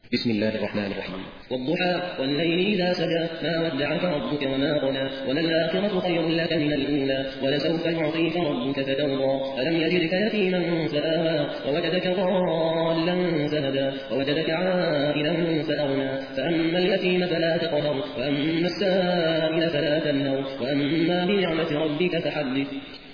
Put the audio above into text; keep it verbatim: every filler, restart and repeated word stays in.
بسم الله الرحمن الرحيم. والضحى والليل إذا سجى ما ودعك ربك وما قلى وللآخرة خير لك من الأولى ولسوف يعطيك ربك فترضى ألم يجدك يتيما فآوى ووجدك ضالا فهدى ووجدك عائلا فأغنى فأما اليتيم فلا تقهر وأما السائل فلا تنهر وأما بنعمة ربك فحدث.